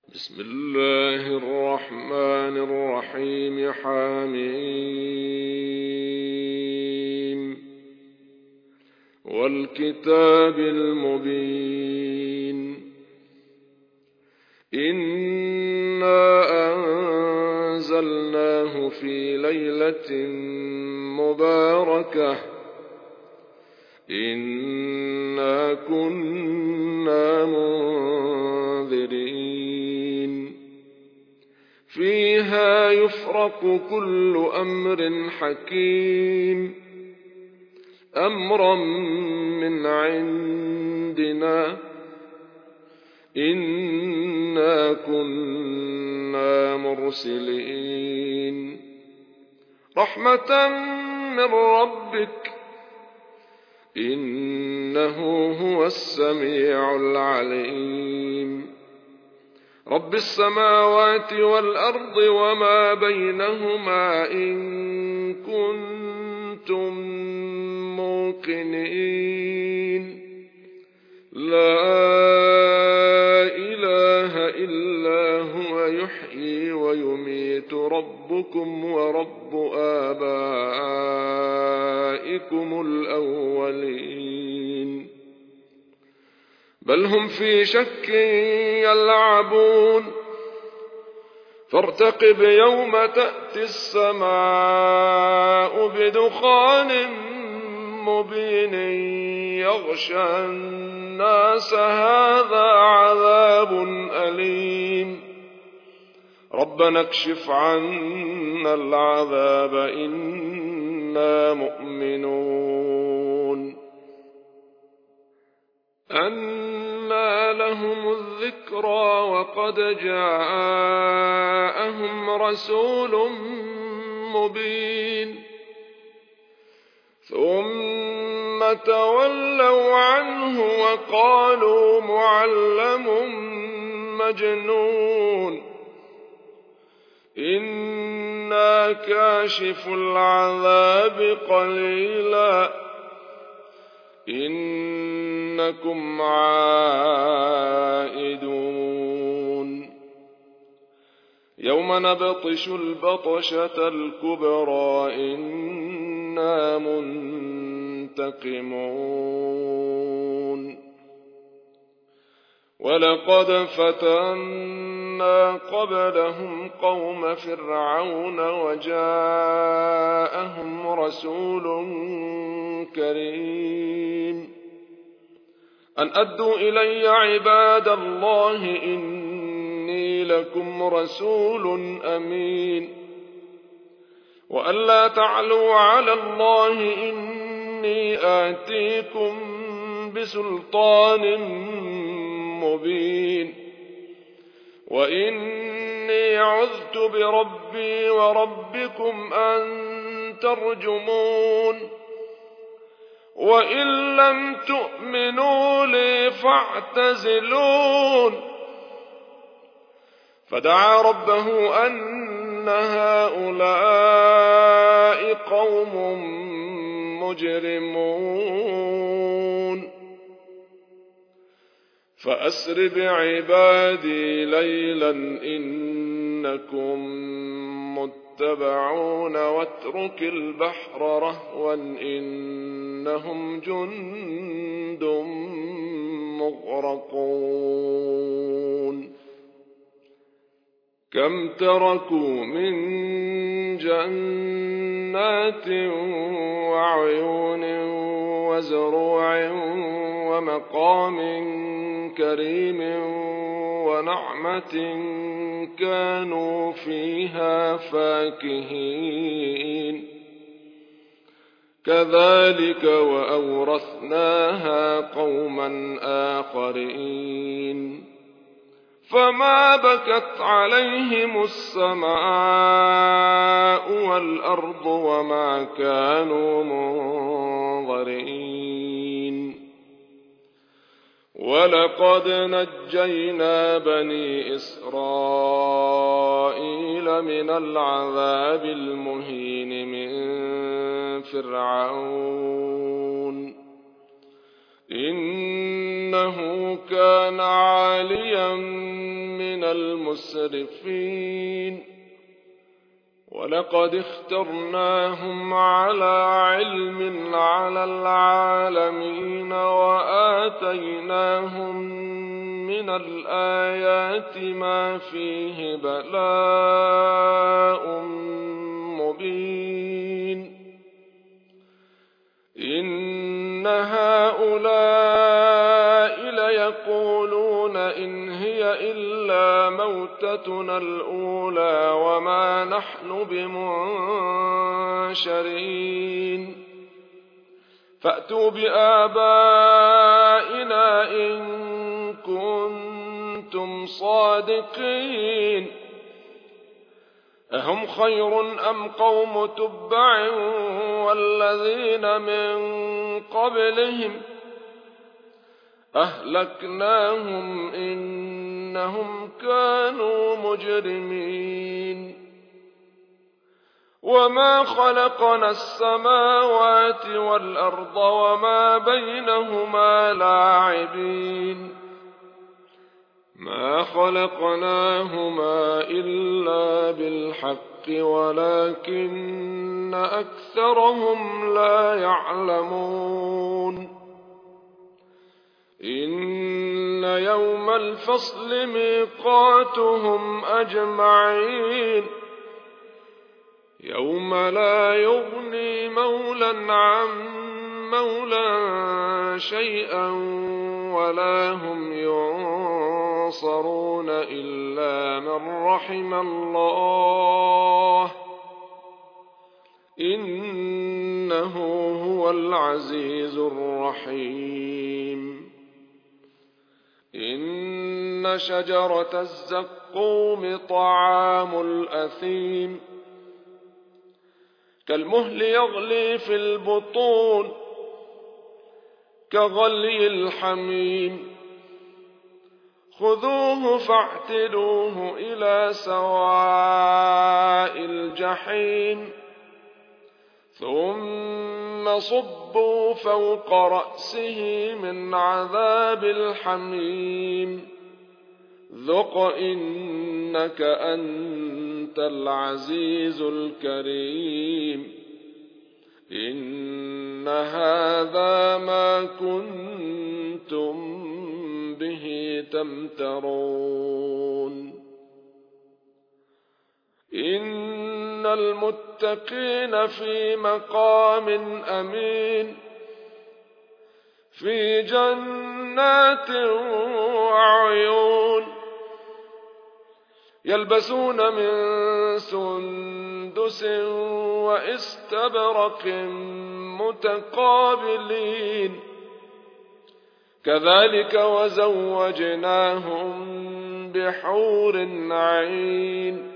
بسم الله الرحمن الرحيم. حميم والكتاب المبين. إنا أنزلناه في ليلة مباركة إنا كنا منذرين فيها يفرق كل أمر حكيم أمرا من عندنا إنا كنا مرسلين رحمة من ربك إنه هو السميع العليم رب السماوات والأرض وما بينهما إن كنتم موقنين لا إله إلا هو يحيي ويميت ربكم ورب آبائكم الأولين بل هم في شك يلعبون فارتقب يوم تأتي السماء بدخان مبين يغشى الناس هذا عذاب أليم ربنا اكشف عنا العذاب إنا مؤمنون أنى لهم الذكرى وقد جاءهم رسول مبين ثم تولوا عنه وقالوا معلم مجنون إنا كاشف العذاب قليلا إنكم عائدون يوم نبطش البطشة الكبرى إنا منتقمون ولقد فتنا قبلهم قوم فرعون وجاءهم رسول كريم أن أدوا إلي عباد الله إني لكم رسول أمين وأن لا تعلوا على الله إني آتيكم بسلطان مبين وإني عذت بربي وربكم أن ترجمون وإن لم تؤمنوا لي فاعتزلون فدعا ربه أن هؤلاء قوم مجرمون فأسر بعبادي ليلا إنكم متبعون واترك البحر رهوا إنهم جند مغرقون كم تركوا من جنات وعيون وزروع ومقام كريم ونعمة كانوا فيها فاكهين كذلك وأورثناها قوما آخرين فما بكت عليهم السماء والأرض وما كانوا منظرين ولقد نجينا بني إسرائيل من العذاب المهين من فرعون إنه كان عاليا من المسرفين ولقد اخترناهم على علم على العالمين وآتيناهم من الآيات ما فيه بلاء مبين إن هؤلاء ليقولون إن هي إلا موتتنا الأولى وما نحن بمنشرين فأتوا بآبائنا إن كنتم صادقين أهم خير أم قوم تبع والذين من قبلهم أهلكناهم إنهم كانوا مجرمين وما خلقنا السماوات والأرض وما بينهما لاعبين ما خلقناهما إلا بالحق ولكن أكثرهم لا يعلمون إن يوم الفصل ميقاتهم أجمعين يوم لا يغني مولى عن مولى شيئا ولا هم ينصرون إلا من رحم الله إنه هو العزيز الرحيم إن شجرة الزقوم طعام الأثيم كالمهل يغلي في البطون كغلي الحميم خذوه فاعتلوه إلى سواء الجحيم ثم صبوا فوق رأسه من عذاب الحميم ذق إنك أنت العزيز الكريم إن هذا ما كنتم به تمترون إن المتقين في مقام أمين في جنات وعيون يلبسون من سندس وإستبرق متقابلين كذلك وزوجناهم بحور عين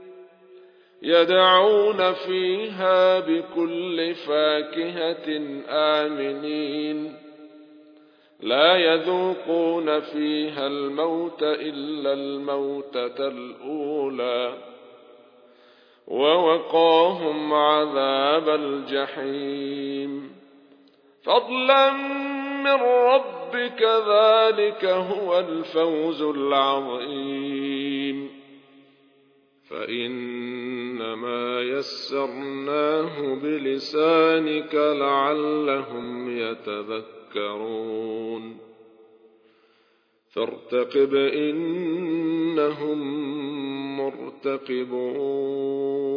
يدعون فيها بكل فاكهة آمنين لا يذوقون فيها الموت إلا الموتة الأولى ووقاهم عذاب الجحيم فضلا من ربك ذلك هو الفوز العظيم فإنما يسرناه بلسانك لعلهم يتذكرون فارتقب إنهم مرتقبون